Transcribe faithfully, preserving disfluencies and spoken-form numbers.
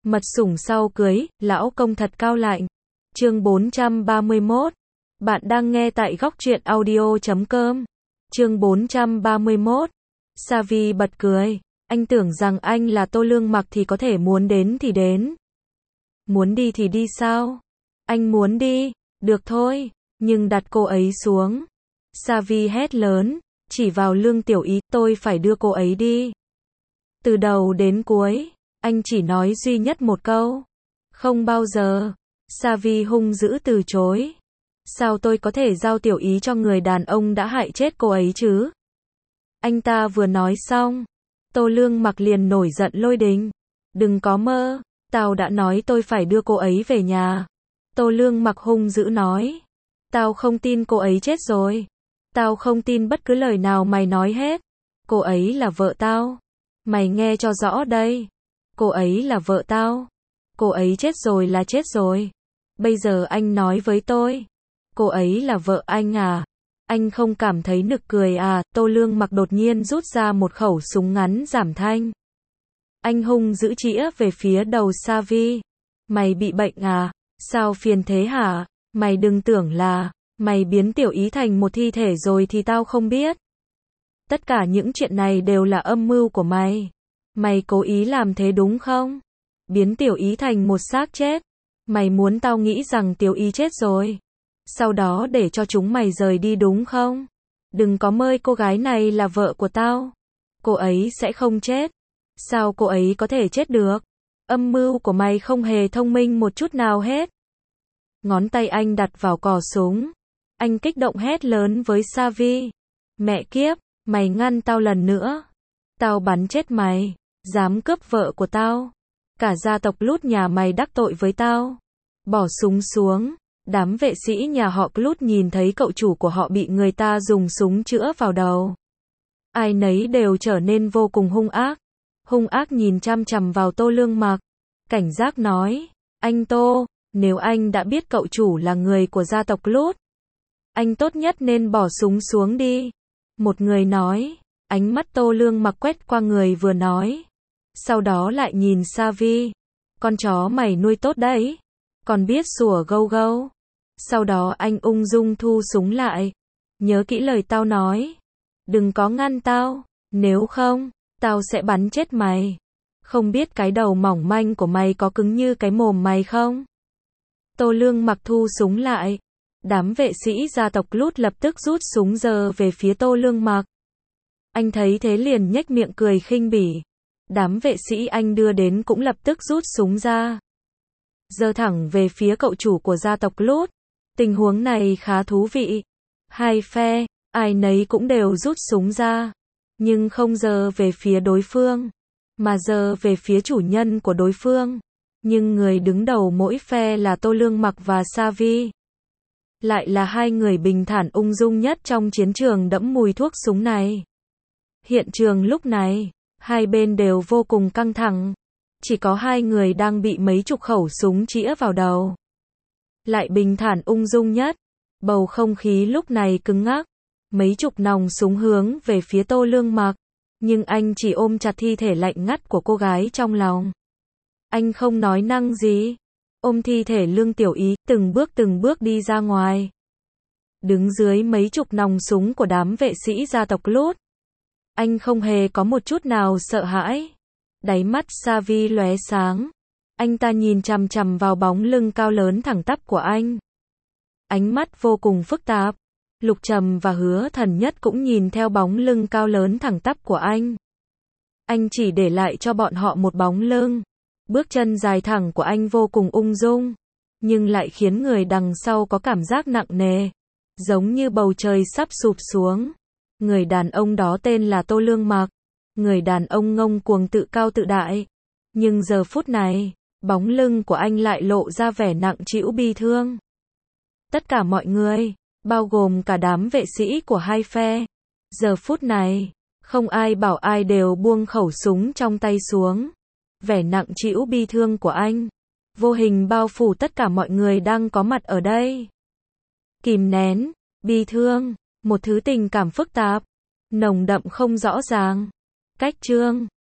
Mật sủng sau cưới, lão công thật cao lạnh. Chương bốn trăm ba mươi mốt. Bạn đang nghe tại góc truyện audio chấm com. Chương bốn trăm ba mươi mốt. Sa Vi bật cười. Anh tưởng rằng anh là Tô Lương Mặc thì có thể muốn đến thì đến. Muốn đi thì đi sao? Anh muốn đi, được thôi, nhưng đặt cô ấy xuống. Sa Vi hét lớn, chỉ vào Lương Tiểu Ý, tôi phải đưa cô ấy đi. Từ đầu đến cuối, anh chỉ nói duy nhất một câu. Không bao giờ. Sa Vi hung dữ từ chối. Sao tôi có thể giao Tiểu Ý cho người đàn ông đã hại chết cô ấy chứ? Anh ta vừa nói xong, Tô Lương Mặc liền nổi giận lôi đình. Đừng có mơ, tao đã nói tôi phải đưa cô ấy về nhà. Tô Lương Mặc hung dữ nói. Tao không tin cô ấy chết rồi. Tao không tin bất cứ lời nào mày nói hết. Cô ấy là vợ tao. Mày nghe cho rõ đây. Cô ấy là vợ tao. Cô ấy chết rồi là chết rồi. Bây giờ anh nói với tôi. Cô ấy là vợ anh à? Anh không cảm thấy nực cười à? Tô Lương Mặc đột nhiên rút ra một khẩu súng ngắn giảm thanh. Anh hung dữ chĩa về phía đầu Sa Vi. Mày bị bệnh à? Sao phiền thế hả? Mày đừng tưởng là mày biến Tiểu Ý thành một thi thể rồi thì tao không biết. Tất cả những chuyện này đều là âm mưu của mày. Mày cố ý làm thế đúng không? Biến Tiểu Ý thành một xác chết. Mày muốn tao nghĩ rằng Tiểu Ý chết rồi. Sau đó để cho chúng mày rời đi đúng không? Đừng có mơ cô gái này là vợ của tao. Cô ấy sẽ không chết. Sao cô ấy có thể chết được? Âm mưu của mày không hề thông minh một chút nào hết. Ngón tay anh đặt vào cò súng. Anh kích động hét lớn với Sa Vi. Mẹ kiếp, mày ngăn tao lần nữa. Tao bắn chết mày. Dám cướp vợ của tao. Cả gia tộc Lút nhà mày đắc tội với tao. Bỏ súng xuống. Đám vệ sĩ nhà họ Lút nhìn thấy cậu chủ của họ bị người ta dùng súng chữa vào đầu. Ai nấy đều trở nên vô cùng hung ác. Hung ác nhìn chằm chằm vào Tô Lương Mặc. Cảnh giác nói. Anh Tô, nếu anh đã biết cậu chủ là người của gia tộc Lút, anh tốt nhất nên bỏ súng xuống đi. Một người nói. Ánh mắt Tô Lương Mặc quét qua người vừa nói. Sau đó lại nhìn Sa Vi. Con chó mày nuôi tốt đấy. Còn biết sủa gâu gâu. Sau đó anh ung dung thu súng lại. Nhớ kỹ lời tao nói. Đừng có ngăn tao. Nếu không, tao sẽ bắn chết mày. Không biết cái đầu mỏng manh của mày có cứng như cái mồm mày không? Tô Lương Mặc thu súng lại. Đám vệ sĩ gia tộc Lút lập tức rút súng giơ về phía Tô Lương Mặc. Anh thấy thế liền nhếch miệng cười khinh bỉ. Đám vệ sĩ anh đưa đến cũng lập tức rút súng ra. Giơ thẳng về phía cậu chủ của gia tộc Lút. Tình huống này khá thú vị. Hai phe, ai nấy cũng đều rút súng ra. Nhưng không giơ về phía đối phương, mà giơ về phía chủ nhân của đối phương. Nhưng người đứng đầu mỗi phe là Tô Lương Mặc và Sa Vi. Lại là hai người bình thản ung dung nhất trong chiến trường đẫm mùi thuốc súng này. Hiện trường lúc này, hai bên đều vô cùng căng thẳng. Chỉ có hai người đang bị mấy chục khẩu súng chĩa vào đầu. Lại bình thản ung dung nhất. Bầu không khí lúc này cứng ngắc. Mấy chục nòng súng hướng về phía Tô Lương Mặc. Nhưng anh chỉ ôm chặt thi thể lạnh ngắt của cô gái trong lòng. Anh không nói năng gì. Ôm thi thể Lương Tiểu Ý, từng bước từng bước đi ra ngoài. Đứng dưới mấy chục nòng súng của đám vệ sĩ gia tộc Lút. Anh không hề có một chút nào sợ hãi. Đáy mắt Sa Vi lóe sáng. Anh ta nhìn chằm chằm vào bóng lưng cao lớn thẳng tắp của anh. Ánh mắt vô cùng phức tạp. Lục Trầm và Hứa Thần Nhất cũng nhìn theo bóng lưng cao lớn thẳng tắp của anh. Anh chỉ để lại cho bọn họ một bóng lưng. Bước chân dài thẳng của anh vô cùng ung dung, nhưng lại khiến người đằng sau có cảm giác nặng nề, giống như bầu trời sắp sụp xuống. Người đàn ông đó tên là Tô Lương Mặc. Người đàn ông ngông cuồng tự cao tự đại. Nhưng giờ phút này, bóng lưng của anh lại lộ ra vẻ nặng trĩu bi thương. Tất cả mọi người, bao gồm cả đám vệ sĩ của hai phe, giờ phút này, không ai bảo ai đều buông khẩu súng trong tay xuống. Vẻ nặng trĩu bi thương của anh, vô hình bao phủ tất cả mọi người đang có mặt ở đây. Kìm nén, bi thương, một thứ tình cảm phức tạp, nồng đậm không rõ ràng. Cách chương